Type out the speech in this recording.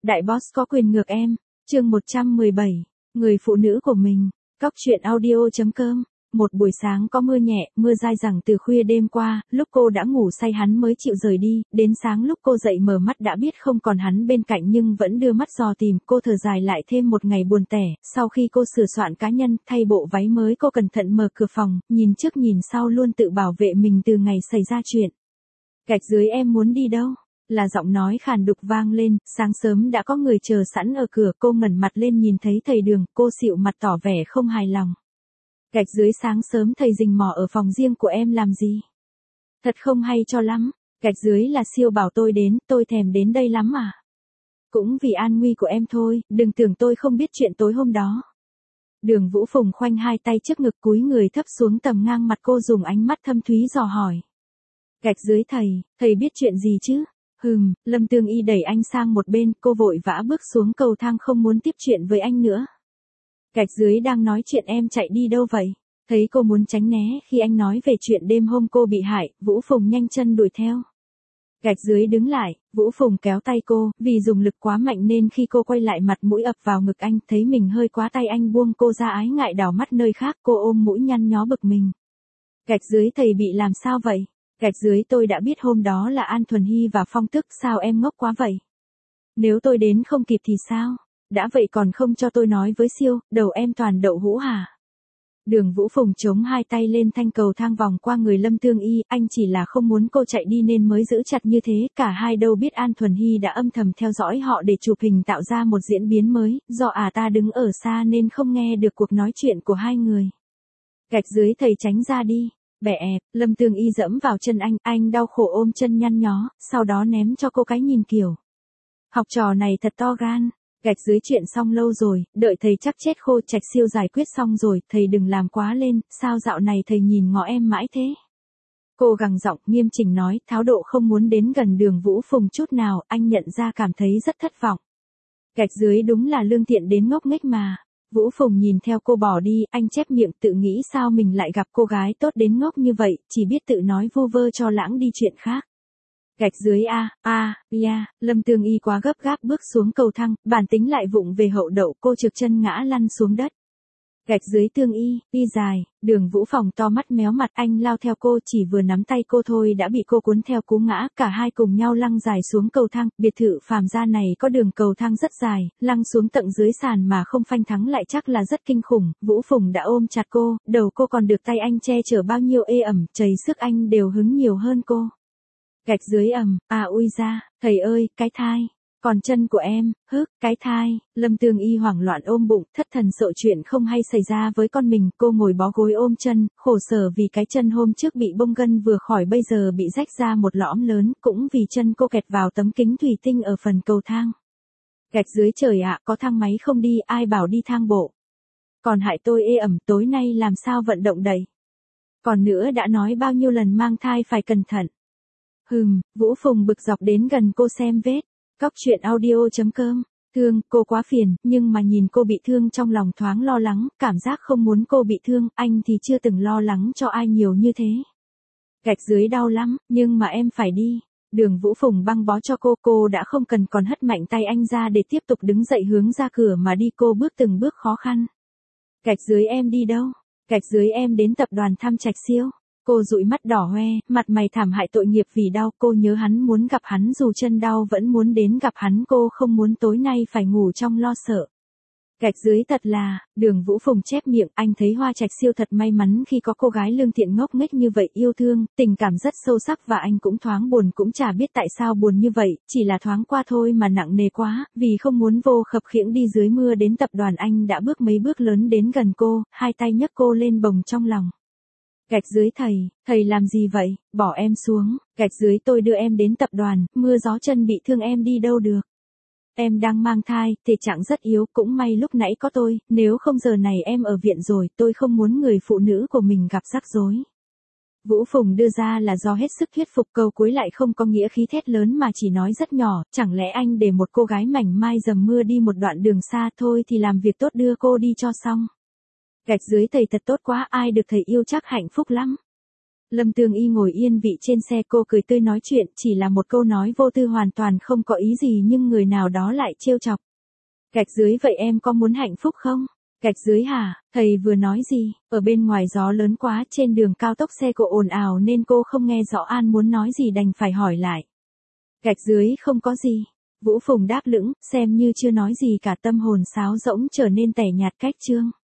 Đại boss có quyền ngược em. Chương 117. Người phụ nữ của mình. Cóc truyện audio.com. Một buổi sáng có mưa nhẹ, mưa dai dẳng từ khuya đêm qua, lúc cô đã ngủ say hắn mới chịu rời đi, đến sáng lúc cô dậy mở mắt đã biết không còn hắn bên cạnh nhưng vẫn đưa mắt dò tìm, cô thở dài lại thêm một ngày buồn tẻ, sau khi cô sửa soạn cá nhân, thay bộ váy mới cô cẩn thận mở cửa phòng, nhìn trước nhìn sau luôn tự bảo vệ mình từ ngày xảy ra chuyện. Gạch dưới em muốn đi đâu? Là giọng nói khàn đục vang lên, sáng sớm đã có người chờ sẵn ở cửa, cô ngẩng mặt lên nhìn thấy thầy Đường, cô xịu mặt tỏ vẻ không hài lòng. Gạch dưới sáng sớm thầy rình mò ở phòng riêng của em làm gì? Thật không hay cho lắm, gạch dưới là siêu bảo tôi đến, tôi thèm đến đây lắm à. Cũng vì an nguy của em thôi, đừng tưởng tôi không biết chuyện tối hôm đó. Đường Vũ Phùng khoanh hai tay trước ngực cúi người thấp xuống tầm ngang mặt cô dùng ánh mắt thâm thúy dò hỏi. Gạch dưới thầy biết chuyện gì chứ? Lâm Tương Y đẩy anh sang một bên, cô vội vã bước xuống cầu thang không muốn tiếp chuyện với anh nữa. Gạch dưới đang nói chuyện em chạy đi đâu vậy? Thấy cô muốn tránh né khi anh nói về chuyện đêm hôm cô bị hại, Vũ Phùng nhanh chân đuổi theo. Gạch dưới đứng lại, Vũ Phùng kéo tay cô, vì dùng lực quá mạnh nên khi cô quay lại mặt mũi ập vào ngực anh, thấy mình hơi quá tay anh buông cô ra ái ngại đảo mắt nơi khác, cô ôm mũi nhăn nhó bực mình. Gạch dưới thầy bị làm sao vậy? Gạch dưới tôi đã biết hôm đó là An Thuần Hy và Phong Tức, sao em ngốc quá vậy? Nếu tôi đến không kịp thì sao? Đã vậy còn không cho tôi nói với siêu, đầu em toàn đậu hũ hả? Đường Vũ Phùng chống hai tay lên thanh cầu thang vòng qua người Lâm Tương Y, anh chỉ là không muốn cô chạy đi nên mới giữ chặt như thế, cả hai đâu biết An Thuần Hy đã âm thầm theo dõi họ để chụp hình tạo ra một diễn biến mới, do ta đứng ở xa nên không nghe được cuộc nói chuyện của hai người. Gạch dưới thầy tránh ra đi. Bẻ, Lâm Tương Y dẫm vào chân anh đau khổ ôm chân nhăn nhó, sau đó ném cho cô cái nhìn kiểu. Học trò này thật to gan. Gạch dưới chuyện xong lâu rồi, đợi thầy chắc chết khô, Trạch Siêu giải quyết xong rồi, thầy đừng làm quá lên, sao dạo này thầy nhìn ngó em mãi thế? Cô gằn giọng nghiêm chỉnh nói, tháo độ không muốn đến gần Đường Vũ Phùng chút nào, anh nhận ra cảm thấy rất thất vọng. Gạch dưới đúng là lương thiện đến ngốc nghếch mà. Vũ Phùng nhìn theo cô bỏ đi, anh chép miệng tự nghĩ sao mình lại gặp cô gái tốt đến ngốc như vậy, chỉ biết tự nói vu vơ cho lãng đi chuyện khác. Gạch dưới Lâm Tương Y quá gấp gáp bước xuống cầu thang, bản tính lại vụng về hậu đậu, cô trượt chân ngã lăn xuống đất. Gạch dưới Tương Y dài, Đường Vũ Phùng to mắt méo mặt, anh lao theo cô, chỉ vừa nắm tay cô thôi đã bị cô cuốn theo cú ngã, cả hai cùng nhau lăn dài xuống cầu thang, biệt thự Phàm gia này có đường cầu thang rất dài, lăn xuống tận dưới sàn mà không phanh thắng lại chắc là rất kinh khủng, Vũ Phùng đã ôm chặt cô, đầu cô còn được tay anh che chở bao nhiêu ê ẩm, chảy sức anh đều hứng nhiều hơn cô. Gạch dưới ui ra, thầy ơi, cái thai. Còn chân của em, cái thai. Lâm Tương Y hoảng loạn ôm bụng, thất thần sợ chuyện không hay xảy ra với con mình, cô ngồi bó gối ôm chân, khổ sở vì cái chân hôm trước bị bong gân vừa khỏi bây giờ bị rách ra một lõm lớn, cũng vì chân cô kẹt vào tấm kính thủy tinh ở phần cầu thang. Gạch dưới trời ạ, có thang máy không đi, ai bảo đi thang bộ. Còn hại tôi ê ẩm, tối nay làm sao vận động đẩy. Còn nữa đã nói bao nhiêu lần mang thai phải cẩn thận. Vũ Phùng bực dọc đến gần cô xem vết. Cóc truyện audio.com. Thương, cô quá phiền, nhưng mà nhìn cô bị thương trong lòng thoáng lo lắng, cảm giác không muốn cô bị thương, anh thì chưa từng lo lắng cho ai nhiều như thế. Gạch dưới đau lắm, nhưng mà em phải đi. Đường Vũ Phùng băng bó cho cô đã không cần còn hất mạnh tay anh ra để tiếp tục đứng dậy hướng ra cửa mà đi, cô bước từng bước khó khăn. Gạch dưới em đi đâu? Gạch dưới em đến tập đoàn thăm Trạch Siêu. Cô dụi mắt đỏ hoe, mặt mày thảm hại tội nghiệp vì đau, cô nhớ hắn muốn gặp hắn dù chân đau vẫn muốn đến gặp hắn, cô không muốn tối nay phải ngủ trong lo sợ. Gạch dưới thật là, Đường Vũ Phùng chép miệng, anh thấy Hoa Trạch Siêu thật may mắn khi có cô gái lương thiện ngốc nghếch như vậy, yêu thương, tình cảm rất sâu sắc và anh cũng thoáng buồn, cũng chả biết tại sao buồn như vậy, chỉ là thoáng qua thôi mà nặng nề quá, vì không muốn vô khập khiễng đi dưới mưa đến tập đoàn anh đã bước mấy bước lớn đến gần cô, hai tay nhấc cô lên bồng trong lòng. Gạch dưới thầy làm gì vậy, bỏ em xuống, gạch dưới tôi đưa em đến tập đoàn, mưa gió chân bị thương em đi đâu được. Em đang mang thai, thể trạng rất yếu, cũng may lúc nãy có tôi, nếu không giờ này em ở viện rồi, tôi không muốn người phụ nữ của mình gặp rắc rối. Vũ Phùng đưa ra là do hết sức thuyết phục, câu cuối lại không có nghĩa khí thét lớn mà chỉ nói rất nhỏ, chẳng lẽ anh để một cô gái mảnh mai dầm mưa đi một đoạn đường xa thôi thì làm việc tốt đưa cô đi cho xong. Gạch dưới thầy thật tốt quá, ai được thầy yêu chắc hạnh phúc lắm. Lâm Tương Y ngồi yên vị trên xe, cô cười tươi nói chuyện, chỉ là một câu nói vô tư hoàn toàn không có ý gì nhưng người nào đó lại trêu chọc. Gạch dưới vậy em có muốn hạnh phúc không? Gạch dưới hả? Thầy vừa nói gì? Ở bên ngoài gió lớn quá, trên đường cao tốc xe cộ ồn ào nên cô không nghe rõ An muốn nói gì đành phải hỏi lại. Gạch dưới không có gì. Vũ Phùng đáp lững, xem như chưa nói gì cả, tâm hồn sáo rỗng trở nên tẻ nhạt cách chương.